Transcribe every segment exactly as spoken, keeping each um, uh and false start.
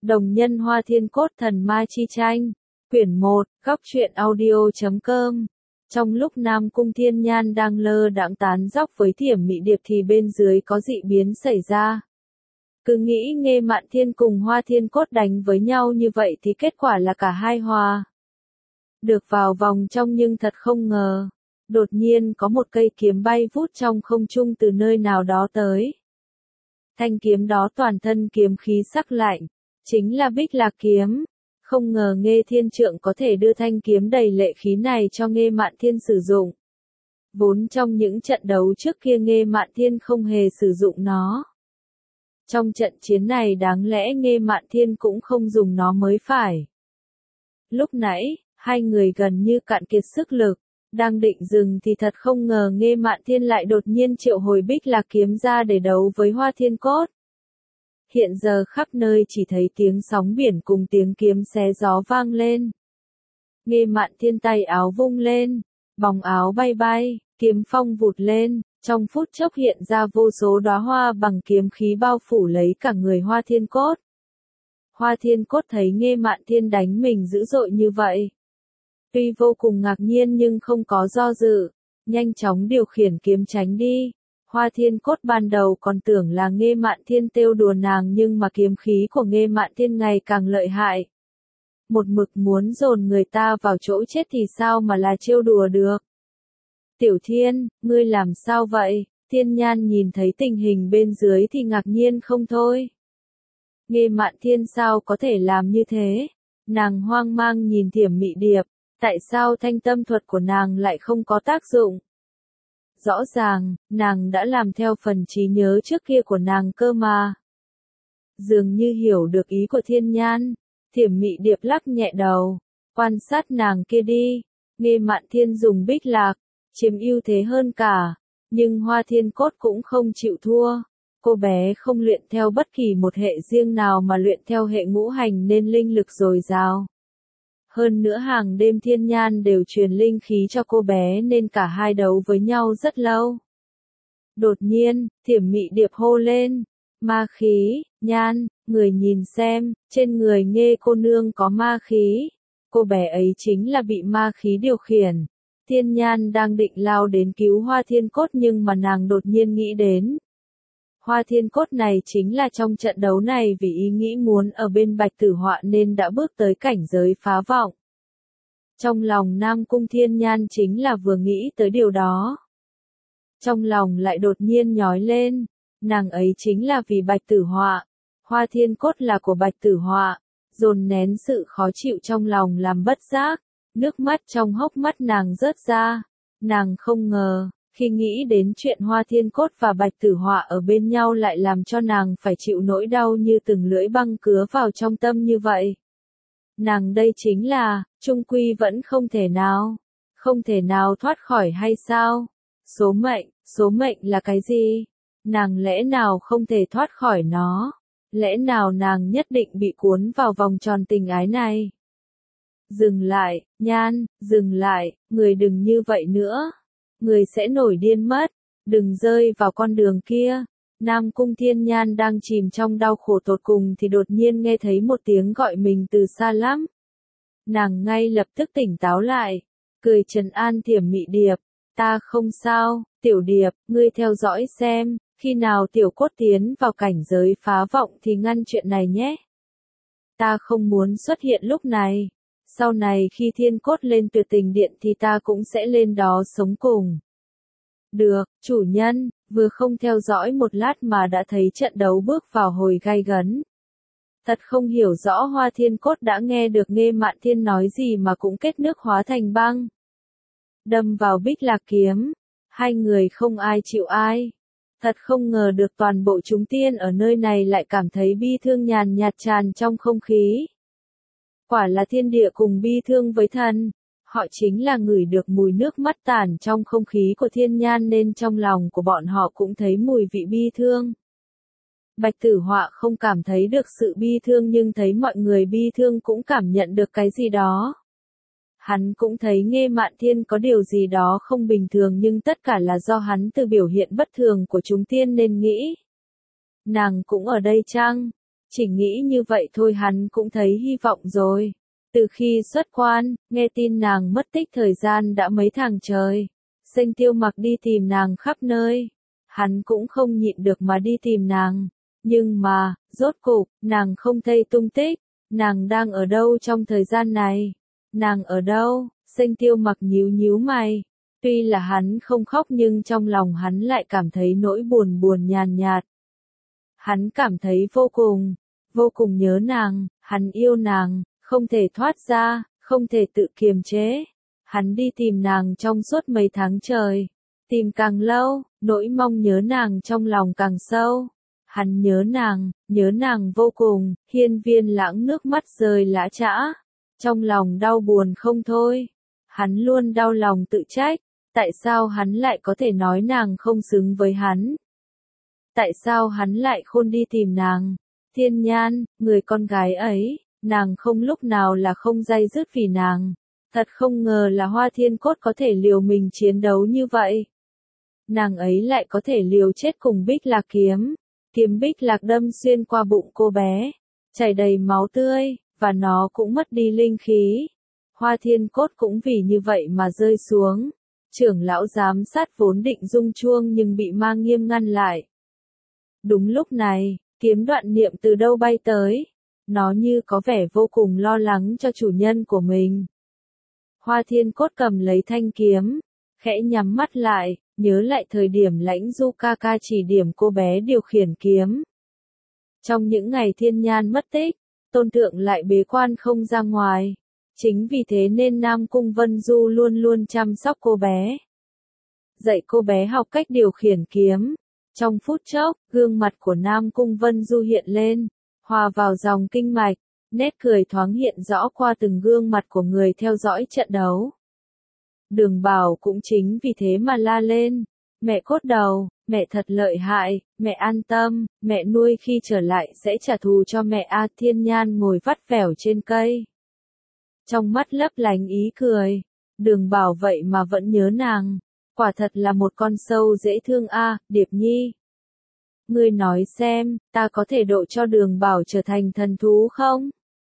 Đồng nhân Hoa Thiên Cốt Thần Ma Chi Tranh. Quyển một, góc truyện audio chấm com. Trong lúc Nam Cung Thiên Nhan đang lơ đãng tán dóc với Thiểm Mị Điệp thì bên dưới có dị biến xảy ra. Cứ nghĩ Nghê Mạn Thiên cùng Hoa Thiên Cốt đánh với nhau như vậy thì kết quả là cả hai hòa được vào vòng trong, nhưng thật không ngờ. Đột nhiên có một cây kiếm bay vút trong không trung từ nơi nào đó tới. Thanh kiếm đó toàn thân kiếm khí sắc lạnh, chính là Bích Lạc kiếm. Không ngờ Nghê Thiên Trượng có thể đưa thanh kiếm đầy lệ khí này cho Nghê Mạn Thiên sử dụng. Vốn trong những trận đấu trước kia Nghê Mạn Thiên không hề sử dụng nó. Trong trận chiến này đáng lẽ Nghê Mạn Thiên cũng không dùng nó mới phải. Lúc nãy, hai người gần như cạn kiệt sức lực, đang định dừng thì thật không ngờ Nghê Mạn Thiên lại đột nhiên triệu hồi Bích Lạc kiếm ra để đấu với Hoa Thiên Cốt. Hiện giờ khắp nơi chỉ thấy tiếng sóng biển cùng tiếng kiếm xé gió vang lên. Nghê Mạn Thiên tay áo vung lên, bóng áo bay bay, kiếm phong vụt lên, trong phút chốc hiện ra vô số đóa hoa bằng kiếm khí bao phủ lấy cả người Hoa Thiên Cốt. Hoa Thiên Cốt thấy Nghê Mạn Thiên đánh mình dữ dội như vậy, tuy vô cùng ngạc nhiên nhưng không có do dự, nhanh chóng điều khiển kiếm tránh đi. Hoa Thiên Cốt ban đầu còn tưởng là Nghê Mạn Thiên trêu đùa nàng, nhưng mà kiếm khí của Nghê Mạn Thiên ngày càng lợi hại. Một mực muốn dồn người ta vào chỗ chết thì sao mà là trêu đùa được. Tiểu Thiên, ngươi làm sao vậy? Thiên Nhan nhìn thấy tình hình bên dưới thì ngạc nhiên không thôi. Nghê Mạn Thiên sao có thể làm như thế? Nàng hoang mang nhìn Thiểm Mị Điệp, tại sao thanh tâm thuật của nàng lại không có tác dụng? Rõ ràng, nàng đã làm theo phần trí nhớ trước kia của nàng cơ mà. Dường như hiểu được ý của Thiên Nhan, Thiểm Mị Điệp lắc nhẹ đầu, quan sát nàng kia đi. Nghê Mạn Thiên dùng Bích Lạc, chiếm ưu thế hơn cả, nhưng Hoa Thiên Cốt cũng không chịu thua. Cô bé không luyện theo bất kỳ một hệ riêng nào mà luyện theo hệ ngũ hành nên linh lực dồi dào. Hơn nữa hàng đêm Thiên Nhan đều truyền linh khí cho cô bé nên cả hai đấu với nhau rất lâu. Đột nhiên, Thiểm Mị Điệp hô lên, ma khí, Nhan, người nhìn xem, trên người Nghê cô nương có ma khí. Cô bé ấy chính là bị ma khí điều khiển. Thiên Nhan đang định lao đến cứu Hoa Thiên Cốt nhưng mà nàng đột nhiên nghĩ đến. Hoa Thiên Cốt này chính là trong trận đấu này vì ý nghĩ muốn ở bên Bạch Tử Họa nên đã bước tới cảnh giới phá vọng. Trong lòng Nam Cung Thiên Nhan chính là vừa nghĩ tới điều đó. Trong lòng lại đột nhiên nhói lên, nàng ấy chính là vì Bạch Tử Họa. Hoa Thiên Cốt là của Bạch Tử Họa, dồn nén sự khó chịu trong lòng làm bất giác, nước mắt trong hốc mắt nàng rớt ra. Nàng không ngờ, khi nghĩ đến chuyện Hoa Thiên Cốt và Bạch Tử Họa ở bên nhau lại làm cho nàng phải chịu nỗi đau như từng lưỡi băng cứa vào trong tâm như vậy. Nàng đây chính là, chung quy vẫn không thể nào, không thể nào thoát khỏi hay sao? Số mệnh, số mệnh là cái gì? Nàng lẽ nào không thể thoát khỏi nó? Lẽ nào nàng nhất định bị cuốn vào vòng tròn tình ái này? Dừng lại, Nhan, dừng lại, người đừng như vậy nữa. Người sẽ nổi điên mất, đừng rơi vào con đường kia. Nam Cung Thiên Nhan đang chìm trong đau khổ tột cùng thì đột nhiên nghe thấy một tiếng gọi mình từ xa lắm. Nàng ngay lập tức tỉnh táo lại, cười trấn an Thiểm Mị Điệp, ta không sao, Tiểu Điệp, ngươi theo dõi xem, khi nào Tiểu Cốt tiến vào cảnh giới phá vọng thì ngăn chuyện này nhé. Ta không muốn xuất hiện lúc này. Sau này khi Thiên Cốt lên Tuyệt Tình Điện thì ta cũng sẽ lên đó sống cùng. Được, chủ nhân, vừa không theo dõi một lát mà đã thấy trận đấu bước vào hồi gay gấn. Thật không hiểu rõ Hoa Thiên Cốt đã nghe được Nghê Mạn Thiên nói gì mà cũng kết nước hóa thành băng. Đâm vào Bích Lạc kiếm, hai người không ai chịu ai. Thật không ngờ được toàn bộ chúng tiên ở nơi này lại cảm thấy bi thương nhàn nhạt tràn trong không khí. Quả là thiên địa cùng bi thương với thần, họ chính là ngửi được mùi nước mắt tản trong không khí của Thiên Nhan nên trong lòng của bọn họ cũng thấy mùi vị bi thương. Bạch Tử Họa không cảm thấy được sự bi thương nhưng thấy mọi người bi thương cũng cảm nhận được cái gì đó. Hắn cũng thấy Nghê Mạn Thiên có điều gì đó không bình thường nhưng tất cả là do hắn từ biểu hiện bất thường của chúng tiên nên nghĩ. Nàng cũng ở đây chăng? Chỉ nghĩ như vậy thôi hắn cũng thấy hy vọng rồi. Từ khi xuất quan, nghe tin nàng mất tích thời gian đã mấy tháng trời. Xanh Tiêu Mặc đi tìm nàng khắp nơi. Hắn cũng không nhịn được mà đi tìm nàng. Nhưng mà, rốt cục, nàng không thấy tung tích. Nàng đang ở đâu trong thời gian này? Nàng ở đâu? Xanh Tiêu Mặc nhíu nhíu mày. Tuy là hắn không khóc nhưng trong lòng hắn lại cảm thấy nỗi buồn buồn nhàn nhạt. Hắn cảm thấy vô cùng, vô cùng nhớ nàng, hắn yêu nàng, không thể thoát ra, không thể tự kiềm chế. Hắn đi tìm nàng trong suốt mấy tháng trời. Tìm càng lâu, nỗi mong nhớ nàng trong lòng càng sâu. Hắn nhớ nàng, nhớ nàng vô cùng, Hiên Viên Lãng nước mắt rơi lã chã. Trong lòng đau buồn không thôi. Hắn luôn đau lòng tự trách. Tại sao hắn lại có thể nói nàng không xứng với hắn? Tại sao hắn lại khôn đi tìm nàng? Thiên Nhan, người con gái ấy, nàng không lúc nào là không day dứt vì nàng. Thật không ngờ là Hoa Thiên Cốt có thể liều mình chiến đấu như vậy. Nàng ấy lại có thể liều chết cùng Bích Lạc kiếm. Kiếm Bích Lạc đâm xuyên qua bụng cô bé, chảy đầy máu tươi, và nó cũng mất đi linh khí. Hoa Thiên Cốt cũng vì như vậy mà rơi xuống. Trưởng lão giám sát vốn định rung chuông nhưng bị Ma Nghiêm ngăn lại. Đúng lúc này, kiếm Đoạn Niệm từ đâu bay tới. Nó như có vẻ vô cùng lo lắng cho chủ nhân của mình. Hoa Thiên Cốt cầm lấy thanh kiếm, khẽ nhắm mắt lại, nhớ lại thời điểm Lãnh Du ca ca chỉ điểm cô bé điều khiển kiếm. Trong những ngày Thiên Nhan mất tích, Tôn Thượng lại bế quan không ra ngoài. Chính vì thế nên Nam Cung Vân Du luôn luôn chăm sóc cô bé. Dạy cô bé học cách điều khiển kiếm. Trong phút chốc, gương mặt của Nam Cung Vân Du hiện lên, hòa vào dòng kinh mạch, nét cười thoáng hiện rõ qua từng gương mặt của người theo dõi trận đấu. Đường Bảo cũng chính vì thế mà la lên, mẹ Cốt Đầu, mẹ thật lợi hại, mẹ an tâm, mẹ nuôi khi trở lại sẽ trả thù cho mẹ. A Thiên Nhan ngồi vắt vẻo trên cây. Trong mắt lấp lánh ý cười, Đường Bảo vậy mà vẫn nhớ nàng, quả thật là một con sâu dễ thương. A, à, Điệp Nhi. Ngươi nói xem, ta có thể độ cho Đường Bảo trở thành thần thú không?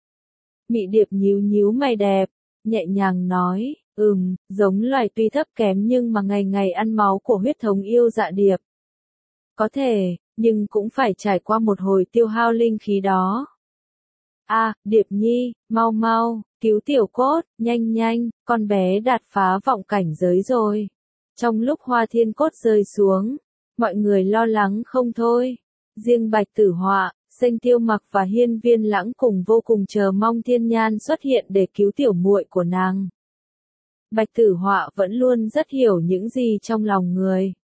Mị Điệp nhíu nhíu mày đẹp, nhẹ nhàng nói, ừm, giống loài tuy thấp kém nhưng mà ngày ngày ăn máu của huyết thống yêu dạ điệp. Có thể, nhưng cũng phải trải qua một hồi tiêu hao linh khí đó. A, à, Điệp Nhi, mau mau, cứu Tiểu Cốt, nhanh nhanh, con bé đạt phá vọng cảnh giới rồi. Trong lúc Hoa Thiên Cốt rơi xuống, mọi người lo lắng không thôi. Riêng Bạch Tử Họa, Xanh Tiêu Mặc và Hiên Viên Lãng cùng vô cùng chờ mong Thiên Nhan xuất hiện để cứu tiểu muội của nàng. Bạch Tử Họa vẫn luôn rất hiểu những gì trong lòng người.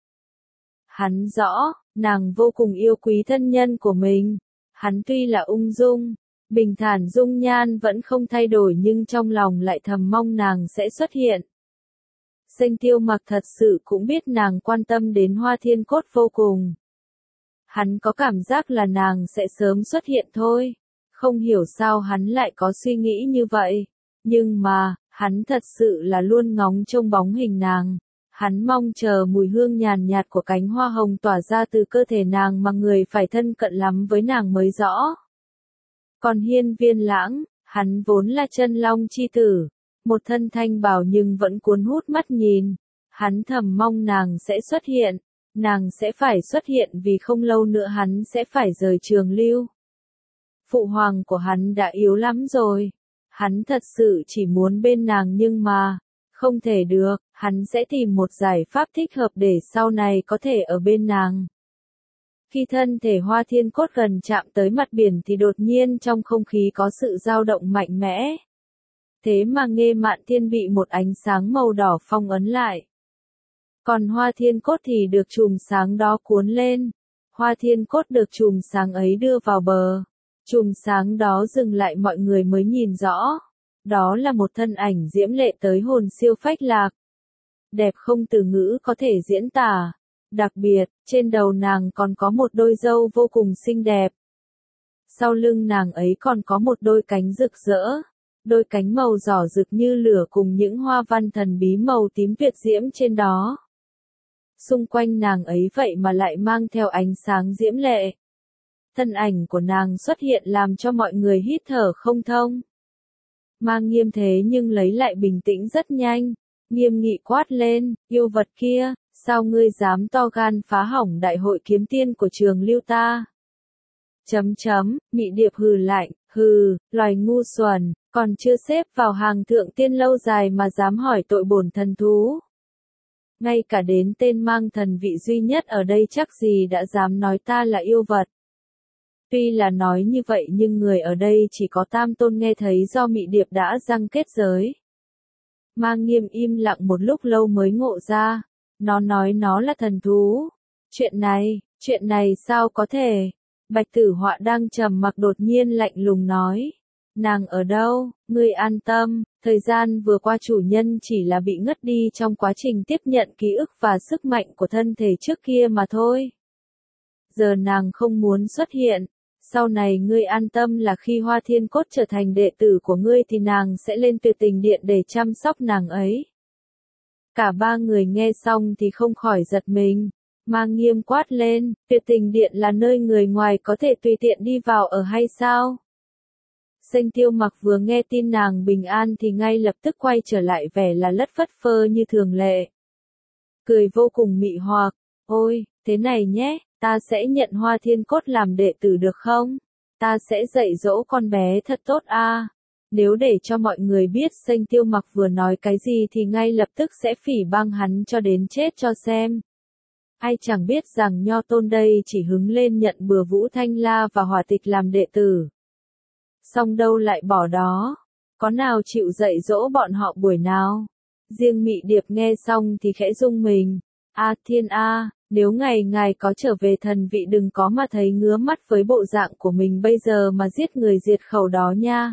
Hắn rõ, nàng vô cùng yêu quý thân nhân của mình. Hắn tuy là ung dung, bình thản dung nhan vẫn không thay đổi nhưng trong lòng lại thầm mong nàng sẽ xuất hiện. Xanh Tiêu Mặc thật sự cũng biết nàng quan tâm đến Hoa Thiên Cốt vô cùng. Hắn có cảm giác là nàng sẽ sớm xuất hiện thôi. Không hiểu sao hắn lại có suy nghĩ như vậy. Nhưng mà, hắn thật sự là luôn ngóng trông bóng hình nàng. Hắn mong chờ mùi hương nhàn nhạt của cánh hoa hồng tỏa ra từ cơ thể nàng mà người phải thân cận lắm với nàng mới rõ. Còn Hiên Viên Lãng, hắn vốn là chân long chi tử. Một thân thanh bào nhưng vẫn cuốn hút mắt nhìn. Hắn thầm mong nàng sẽ xuất hiện. Nàng sẽ phải xuất hiện vì không lâu nữa hắn sẽ phải rời Trường Lưu. Phụ hoàng của hắn đã yếu lắm rồi. Hắn thật sự chỉ muốn bên nàng nhưng mà, không thể được, hắn sẽ tìm một giải pháp thích hợp để sau này có thể ở bên nàng. Khi thân thể Hoa Thiên Cốt gần chạm tới mặt biển thì đột nhiên trong không khí có sự dao động mạnh mẽ. Thế mà Nghê Mạn Thiên bị một ánh sáng màu đỏ phong ấn lại. Còn Hoa Thiên Cốt thì được chùm sáng đó cuốn lên. Hoa Thiên Cốt được chùm sáng ấy đưa vào bờ. Chùm sáng đó dừng lại mọi người mới nhìn rõ. Đó là một thân ảnh diễm lệ tới hồn siêu phách lạc. Đẹp không từ ngữ có thể diễn tả. Đặc biệt, trên đầu nàng còn có một đôi râu vô cùng xinh đẹp. Sau lưng nàng ấy còn có một đôi cánh rực rỡ. Đôi cánh màu đỏ rực như lửa cùng những hoa văn thần bí màu tím tuyệt diễm trên đó. Xung quanh nàng ấy vậy mà lại mang theo ánh sáng diễm lệ. thân ảnh của nàng xuất hiện làm cho mọi người hít thở không thông. Ma Nghiêm thế nhưng lấy lại bình tĩnh rất nhanh, nghiêm nghị quát lên, yêu vật kia, sao ngươi dám to gan phá hỏng đại hội kiếm tiên của trường lưu ta? Chấm chấm, Mị Điệp hừ lạnh, hừ, loài ngu xuẩn, còn chưa xếp vào hàng thượng tiên lâu dài mà dám hỏi tội bổn thần thú. Ngay cả đến tên mang thần vị duy nhất ở đây chắc gì đã dám nói ta là yêu vật. Tuy là nói như vậy nhưng người ở đây chỉ có Tam Tôn nghe thấy do Mị Điệp đã răng kết giới. Ma Nghiêm im lặng một lúc lâu mới ngộ ra, nó nói nó là thần thú. Chuyện này, chuyện này sao có thể? Bạch Tử Họa đang trầm mặc đột nhiên lạnh lùng nói. Nàng ở đâu? Ngươi an tâm, thời gian vừa qua chủ nhân chỉ là bị ngất đi trong quá trình tiếp nhận ký ức và sức mạnh của thân thể trước kia mà thôi. Giờ nàng không muốn xuất hiện. Sau này ngươi an tâm là khi Hoa Thiên Cốt trở thành đệ tử của ngươi thì nàng sẽ lên Tuyệt Tình Điện để chăm sóc nàng ấy. Cả ba người nghe xong thì không khỏi giật mình. Ma Nghiêm quát lên, Tuyệt Tình Điện là nơi người ngoài có thể tùy tiện đi vào ở hay sao? Sênh Tiêu Mặc vừa nghe tin nàng bình an thì ngay lập tức quay trở lại vẻ là lất phất phơ như thường lệ. Cười vô cùng mị hoặc, ôi, thế này nhé, ta sẽ nhận Hoa Thiên Cốt làm đệ tử được không? Ta sẽ dạy dỗ con bé thật tốt a. Nếu để cho mọi người biết Sênh Tiêu Mặc vừa nói cái gì thì ngay lập tức sẽ phỉ bang hắn cho đến chết cho xem. Ai chẳng biết rằng Nho Tôn đây chỉ hứng lên nhận bừa Vũ Thanh La và Hỏa Tịch làm đệ tử. Xong đâu lại bỏ đó, có nào chịu dạy dỗ bọn họ buổi nào? Riêng Mị Điệp nghe xong thì khẽ rung mình. A Thiên A, nếu ngày ngài có trở về thần vị đừng có mà thấy ngứa mắt với bộ dạng của mình bây giờ mà giết người diệt khẩu đó nha.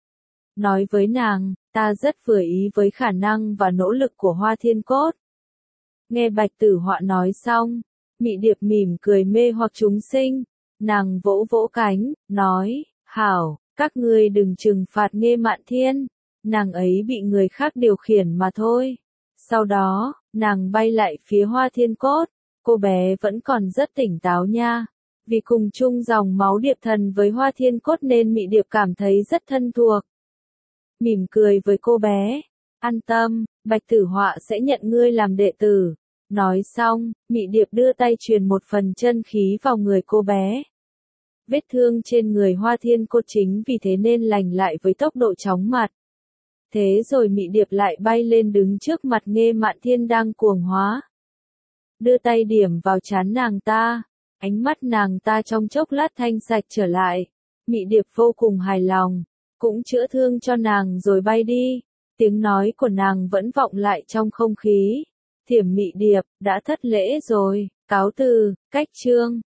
Nói với nàng, ta rất vừa ý với khả năng và nỗ lực của Hoa Thiên Cốt. Nghe Bạch Tử Họa nói xong, Mị Điệp mỉm cười mê hoặc chúng sinh, nàng vỗ vỗ cánh, nói, hảo, các ngươi đừng trừng phạt Nghê Mạn Thiên, nàng ấy bị người khác điều khiển mà thôi. Sau đó, nàng bay lại phía Hoa Thiên Cốt, cô bé vẫn còn rất tỉnh táo nha, vì cùng chung dòng máu Điệp Thần với Hoa Thiên Cốt nên Mị Điệp cảm thấy rất thân thuộc. Mỉm cười với cô bé, an tâm, Bạch Tử Họa sẽ nhận ngươi làm đệ tử. Nói xong, Mị Điệp đưa tay truyền một phần chân khí vào người cô bé. Vết thương trên người Hoa Thiên Cốt chính vì thế nên lành lại với tốc độ chóng mặt. Thế rồi Mị Điệp lại bay lên đứng trước mặt Nghê Mạn Thiên đang cuồng hóa. Đưa tay điểm vào trán nàng ta, ánh mắt nàng ta trong chốc lát thanh sạch trở lại. Mị Điệp vô cùng hài lòng, cũng chữa thương cho nàng rồi bay đi. Tiếng nói của nàng vẫn vọng lại trong không khí. Thiểm Mị Điệp, đã thất lễ rồi, cáo từ, cách chương.